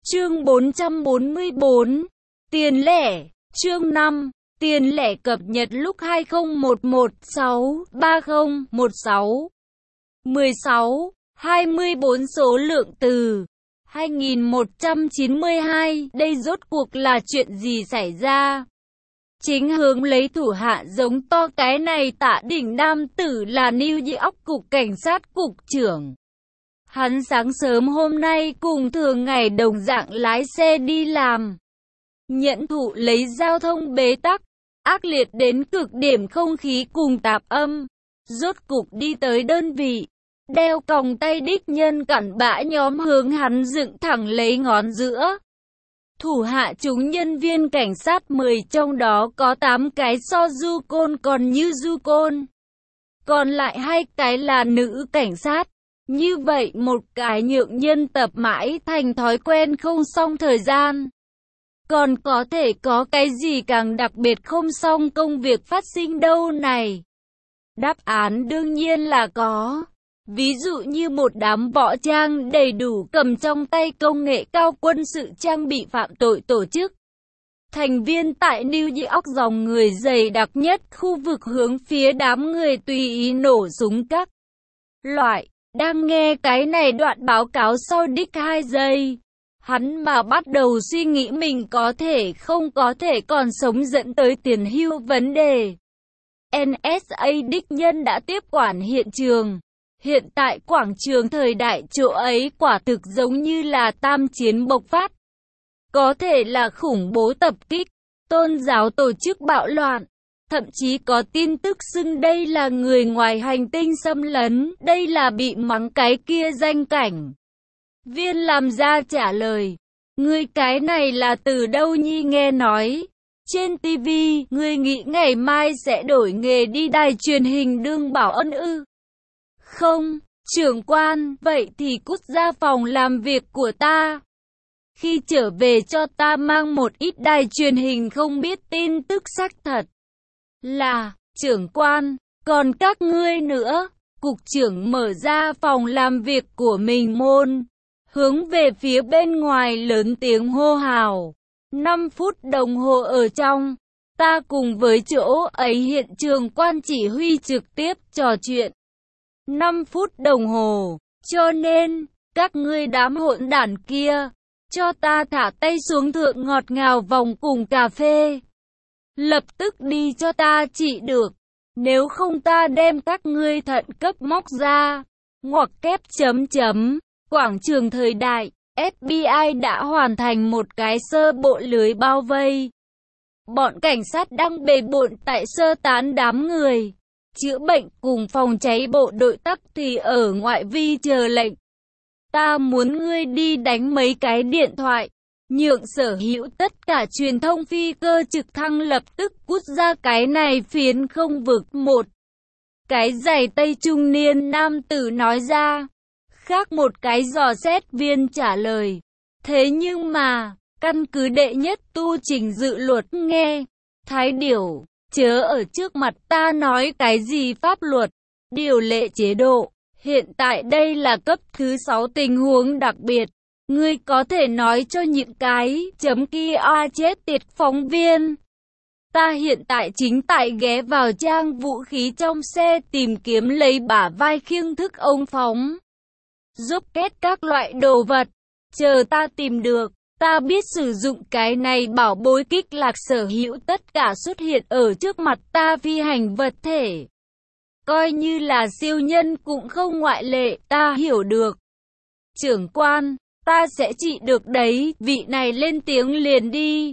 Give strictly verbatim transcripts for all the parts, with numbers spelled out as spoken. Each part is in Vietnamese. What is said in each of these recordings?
Chương bốn trăm bốn mươi tư. Tiền lẻ. Chương năm. Tiền lẻ cập nhật lúc hai không một một sáu ba không một sáu. mười sáu. hai mươi bốn số lượng từ. hai nghìn một trăm chín mươi hai. Đây rốt cuộc là chuyện gì xảy ra? Chính hướng lấy thủ hạ giống to cái này Tạ Đỉnh nam tử là New York cục cảnh sát cục trưởng. Hắn sáng sớm hôm nay cùng thường ngày đồng dạng lái xe đi làm. Nhận thụ lấy giao thông bế tắc, ác liệt đến cực điểm không khí cùng tạp âm. Rốt cục đi tới đơn vị, đeo còng tay đích nhân cặn bã nhóm hướng hắn dựng thẳng lấy ngón giữa. Thủ hạ chúng nhân viên cảnh sát mười trong đó có tám cái so du côn còn như du côn. Còn lại hai cái là nữ cảnh sát. Như vậy một cái nhượng nhân tập mãi thành thói quen không xong thời gian. Còn có thể có cái gì càng đặc biệt không xong công việc phát sinh đâu này? Đáp án đương nhiên là có. Ví dụ như một đám võ trang đầy đủ cầm trong tay công nghệ cao quân sự trang bị phạm tội tổ chức. Thành viên tại New York dòng người dày đặc nhất khu vực hướng phía đám người tùy ý nổ súng các loại. Đang nghe cái này đoạn báo cáo sau đích hai giây. Hắn mà bắt đầu suy nghĩ mình có thể không có thể còn sống dẫn tới tiền hưu vấn đề. en ét a đích nhân đã tiếp quản hiện trường. Hiện tại quảng trường thời đại chỗ ấy quả thực giống như là tam chiến bộc phát. Có thể là khủng bố tập kích, tôn giáo tổ chức bạo loạn. Thậm chí có tin tức xưng đây là người ngoài hành tinh xâm lấn, đây là bị mắng cái kia danh cảnh. Viên làm ra trả lời, ngươi cái này là từ đâu nhi nghe nói? Trên ti vi, ngươi nghĩ ngày mai sẽ đổi nghề đi đài truyền hình đương bảo ân ư? Không, trưởng quan, vậy thì cút ra phòng làm việc của ta. Khi trở về cho ta mang một ít đài truyền hình không biết tin tức xác thật. Là, trưởng quan, còn các ngươi nữa. Cục trưởng mở ra phòng làm việc của mình môn, hướng về phía bên ngoài lớn tiếng hô hào. năm phút đồng hồ ở trong, ta cùng với chỗ ấy hiện trường quan chỉ huy trực tiếp trò chuyện. năm phút đồng hồ, cho nên, các ngươi đám hỗn đản kia, cho ta thả tay xuống thượng ngọt ngào vòng cùng cà phê. Lập tức đi cho ta trị được, nếu không ta đem các ngươi thận cấp móc ra. Ngoặc kép chấm chấm, quảng trường thời đại, ép bê i đã hoàn thành một cái sơ bộ lưới bao vây. Bọn cảnh sát đang bề bộn tại sơ tán đám người, chữa bệnh cùng phòng cháy bộ đội tắc thì ở ngoại vi chờ lệnh. Ta muốn ngươi đi đánh mấy cái điện thoại. Nhượng sở hữu tất cả truyền thông phi cơ trực thăng lập tức cút ra cái này phiến không vực một. Cái giày tây trung niên nam tử nói ra. Khác một cái dò xét viên trả lời. Thế nhưng mà, căn cứ đệ nhất tu trình dự luật nghe. Thái điểu, chớ ở trước mặt ta nói cái gì pháp luật, điều lệ chế độ. Hiện tại đây là cấp thứ sáu tình huống đặc biệt. Ngươi có thể nói cho những cái chấm kia a chết tiệt phóng viên. Ta hiện tại chính tại ghé vào trang vũ khí trong xe tìm kiếm lấy bả vai khiêng thức ống phóng. Giúp kết các loại đồ vật. Chờ ta tìm được, ta biết sử dụng cái này bảo bối kích lạc sở hữu tất cả xuất hiện ở trước mặt ta phi hành vật thể. Coi như là siêu nhân cũng không ngoại lệ, ta hiểu được. Trưởng quan, ta sẽ trị được đấy, vị này lên tiếng liền đi.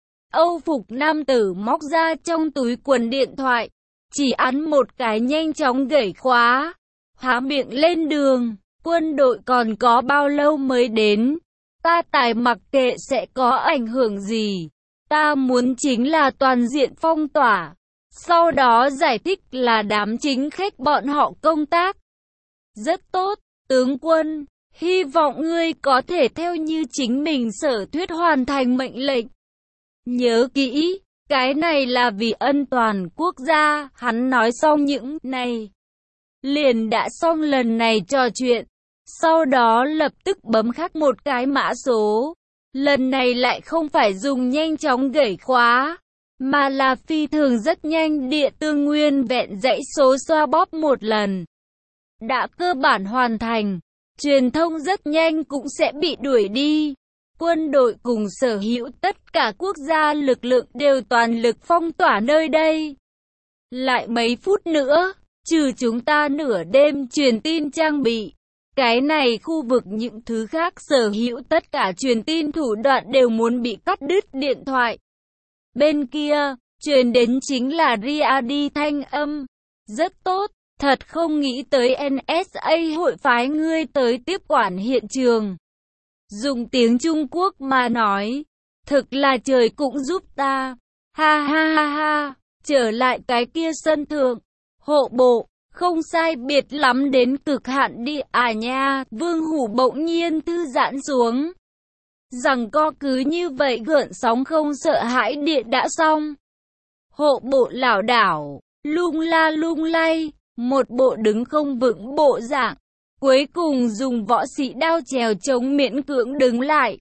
Âu phục nam tử móc ra trong túi quần điện thoại, chỉ ấn một cái nhanh chóng gẩy khóa, há miệng lên đường. Quân đội còn có bao lâu mới đến? Ta tài mặc kệ sẽ có ảnh hưởng gì. Ta muốn chính là toàn diện phong tỏa. Sau đó giải thích là đám chính khách bọn họ công tác. Rất tốt, tướng quân. Hy vọng ngươi có thể theo như chính mình sở thuyết hoàn thành mệnh lệnh. Nhớ kỹ, cái này là vì ân toàn quốc gia. Hắn nói xong những này, liền đã xong lần này trò chuyện. Sau đó lập tức bấm khắc một cái mã số. Lần này lại không phải dùng nhanh chóng gẩy khóa, mà là phi thường rất nhanh địa tương nguyên vẹn dãy số xoa bóp một lần. Đã cơ bản hoàn thành, truyền thông rất nhanh cũng sẽ bị đuổi đi. Quân đội cùng sở hữu tất cả quốc gia lực lượng đều toàn lực phong tỏa nơi đây. Lại mấy phút nữa, trừ chúng ta nửa đêm truyền tin trang bị, cái này khu vực những thứ khác sở hữu tất cả truyền tin thủ đoạn đều muốn bị cắt đứt điện thoại. Bên kia, truyền đến chính là Riadi thanh âm. Rất tốt, thật không nghĩ tới en ét a hội phái ngươi tới tiếp quản hiện trường. Dùng tiếng Trung Quốc mà nói, thực là trời cũng giúp ta. Ha ha ha ha, trở lại cái kia sân thượng, hộ bộ, không sai biệt lắm đến cực hạn đi à nha. Vương Hủ bỗng nhiên thư giãn xuống. Rằng co cứ như vậy gợn sóng không sợ hãi địa đã xong. Hộ bộ lảo đảo, lung la lung lay, một bộ đứng không vững bộ dạng. Cuối cùng dùng võ sĩ đao chèo chống miễn cưỡng đứng lại.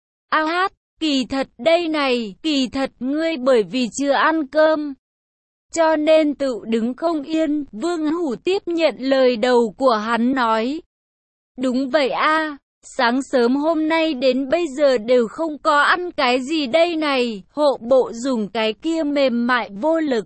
A hát, kỳ thật đây này, kỳ thật ngươi bởi vì chưa ăn cơm, cho nên tự đứng không yên. Vương Hủ tiếp nhận lời đầu của hắn nói. Đúng vậy a, sáng sớm hôm nay đến bây giờ đều không có ăn cái gì đây này. Hộ bộ dùng cái kia mềm mại vô lực,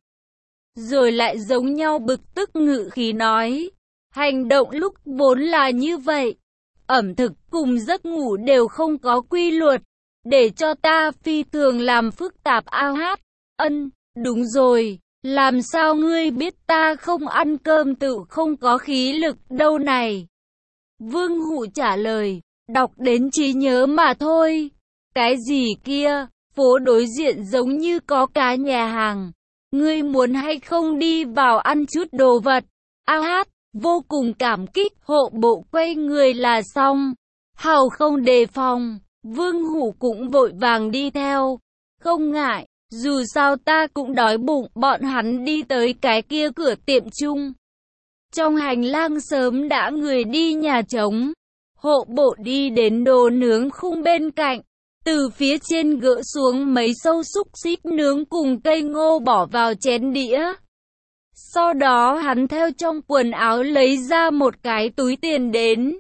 rồi lại giống nhau bực tức ngự khí nói. Hành động lúc vốn là như vậy, ẩm thực cùng giấc ngủ đều không có quy luật, để cho ta phi thường làm phức tạp. A hát, ân, đúng rồi, làm sao ngươi biết ta không ăn cơm tự không có khí lực đâu này? Vương Hủ trả lời, đọc đến trí nhớ mà thôi. Cái gì kia, phố đối diện giống như có cái nhà hàng, ngươi muốn hay không đi vào ăn chút đồ vật? A hát, vô cùng cảm kích. Hộ bộ quay người là xong. Hào không đề phòng, Vương Hủ cũng vội vàng đi theo. Không ngại, dù sao ta cũng đói bụng. Bọn hắn đi tới cái kia cửa tiệm chung. Trong hành lang sớm đã người đi nhà trống. Hộ bộ đi đến đồ nướng khung bên cạnh, từ phía trên gỡ xuống mấy sâu xúc xích nướng cùng cây ngô bỏ vào chén đĩa. Sau đó hắn theo trong quần áo lấy ra một cái túi tiền đến.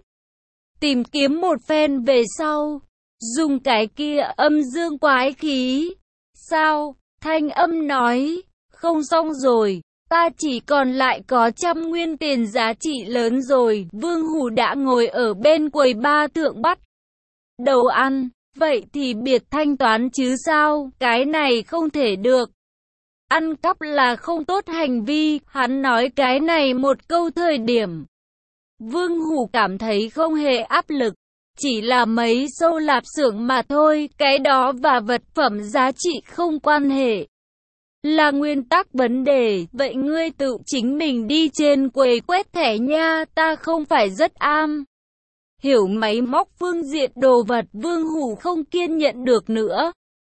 Tìm kiếm một phen về sau, dùng cái kia âm dương quái khí. Sao? Thanh âm nói, không xong rồi, ta chỉ còn lại có trăm nguyên tiền giá trị lớn rồi. Vương Hủ đã ngồi ở bên quầy ba thượng bắt đầu ăn. Vậy thì biệt thanh toán chứ sao? Cái này không thể được. Ăn cắp là không tốt hành vi. Hắn nói cái này một câu thời điểm, Vương Hủ cảm thấy không hề áp lực. Chỉ là mấy sâu lạp xưởng mà thôi. Cái đó và vật phẩm giá trị không quan hệ, là nguyên tắc vấn đề. Vậy ngươi tự chính mình đi trên quầy quét thẻ nha. Ta không phải rất am hiểu máy móc phương diện đồ vật. Vương Hủ không kiên nhẫn được nữa.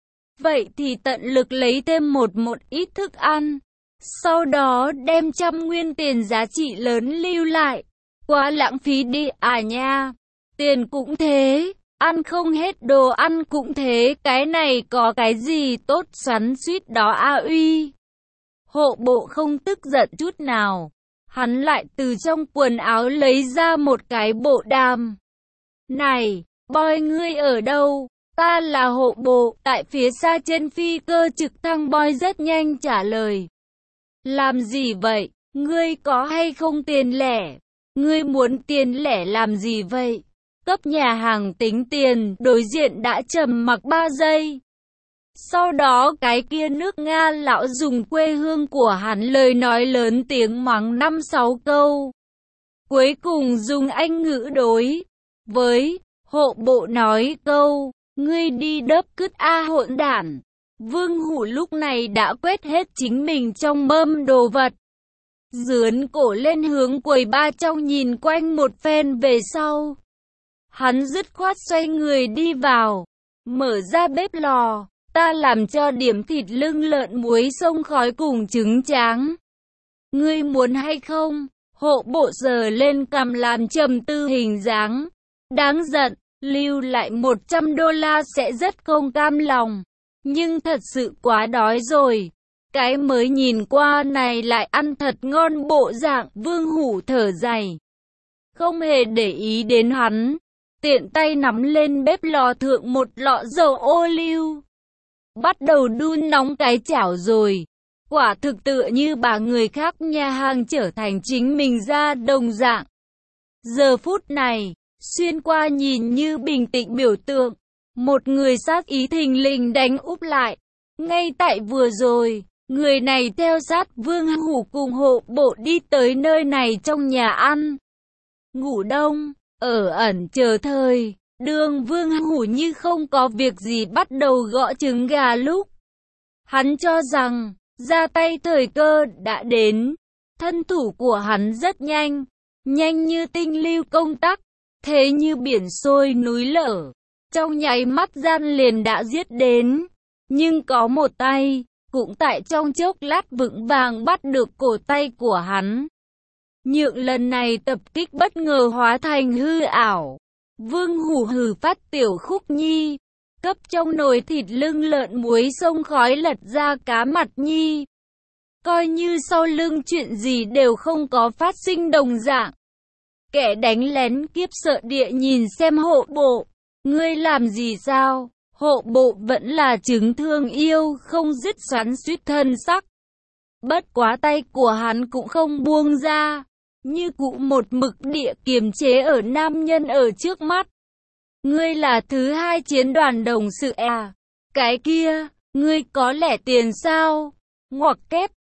Vậy thì tận lực lấy thêm một một ít thức ăn, sau đó đem trăm nguyên tiền giá trị lớn lưu lại. Quá lãng phí đi à nha. Tiền cũng thế, ăn không hết đồ ăn cũng thế. Cái này có cái gì tốt xoắn suýt đó a uy. Hộ bộ không tức giận chút nào. Hắn lại từ trong quần áo lấy ra một cái bộ đàm. Này, boy ngươi ở đâu? Ta là hộ bộ. Tại phía xa trên phi cơ trực thăng, boy rất nhanh trả lời. Làm gì vậy? Ngươi có hay không tiền lẻ? Ngươi muốn tiền lẻ làm gì vậy? Cấp nhà hàng tính tiền. Đối diện đã trầm mặc ba giây. Sau đó cái kia nước Nga lão dùng quê hương của hắn lời nói lớn tiếng mắng năm sáu câu. Cuối cùng dùng Anh ngữ đối với hộ bộ nói câu, ngươi đi đớp cứt a hỗn đản. Vương Hủ lúc này đã quét hết chính mình trong mâm đồ vật, dướn cổ lên hướng quầy ba trong nhìn quanh một phen về sau. Hắn dứt khoát xoay người đi vào, mở ra bếp lò. Ta làm cho điểm thịt lưng lợn muối xông khói cùng trứng tráng. Ngươi muốn hay không? Hộ bộ sờ lên cằm làm trầm tư hình dáng đáng giận. lưu lại một trăm đô la sẽ rất không cam lòng. Nhưng thật sự quá đói rồi. Cái mới nhìn qua này lại ăn thật ngon bộ dạng. Vương Hủ thở dài, không hề để ý đến hắn, tiện tay nắm lên bếp lò thượng một lọ dầu ô liu, bắt đầu đun nóng cái chảo rồi. Quả thực tựa như bà người khác nhà hàng trở thành chính mình ra đồng dạng. Giờ phút này, xuyên qua nhìn như bình tĩnh biểu tượng, một người sát ý thình lình đánh úp lại. Ngay tại vừa rồi, người này theo sát Vương Hủ cùng hộ bộ đi tới nơi này trong nhà ăn. Ngủ đông, ở ẩn chờ thời, đường Vương Hủ như không có việc gì bắt đầu gõ trứng gà lúc. Hắn cho rằng, ra tay thời cơ đã đến. Thân thủ của hắn rất nhanh, nhanh như tinh lưu công tắc, thế như biển sôi núi lở. Trong nháy mắt gian liền đã giết đến. Nhưng có một tay, cũng tại trong chốc lát vững vàng bắt được cổ tay của hắn. Nhượng lần này tập kích bất ngờ hóa thành hư ảo. Vương Hủ hừ phát tiểu khúc nhi, cấp trong nồi thịt lưng lợn muối sông khói lật ra cá mặt nhi. Coi như sau lưng chuyện gì đều không có phát sinh đồng dạng. Kẻ đánh lén kiếp sợ địa nhìn xem hộ bộ. Ngươi làm gì sao? Hộ bộ vẫn là chứng thương yêu không dứt xoắn suýt thân sắc. Bất quá tay của hắn cũng không buông ra, như cụ một mực địa kiềm chế ở nam nhân ở trước mắt. Ngươi là thứ hai chiến đoàn đồng sự à? Cái kia, ngươi có lẻ tiền sao? Ngoặc kép,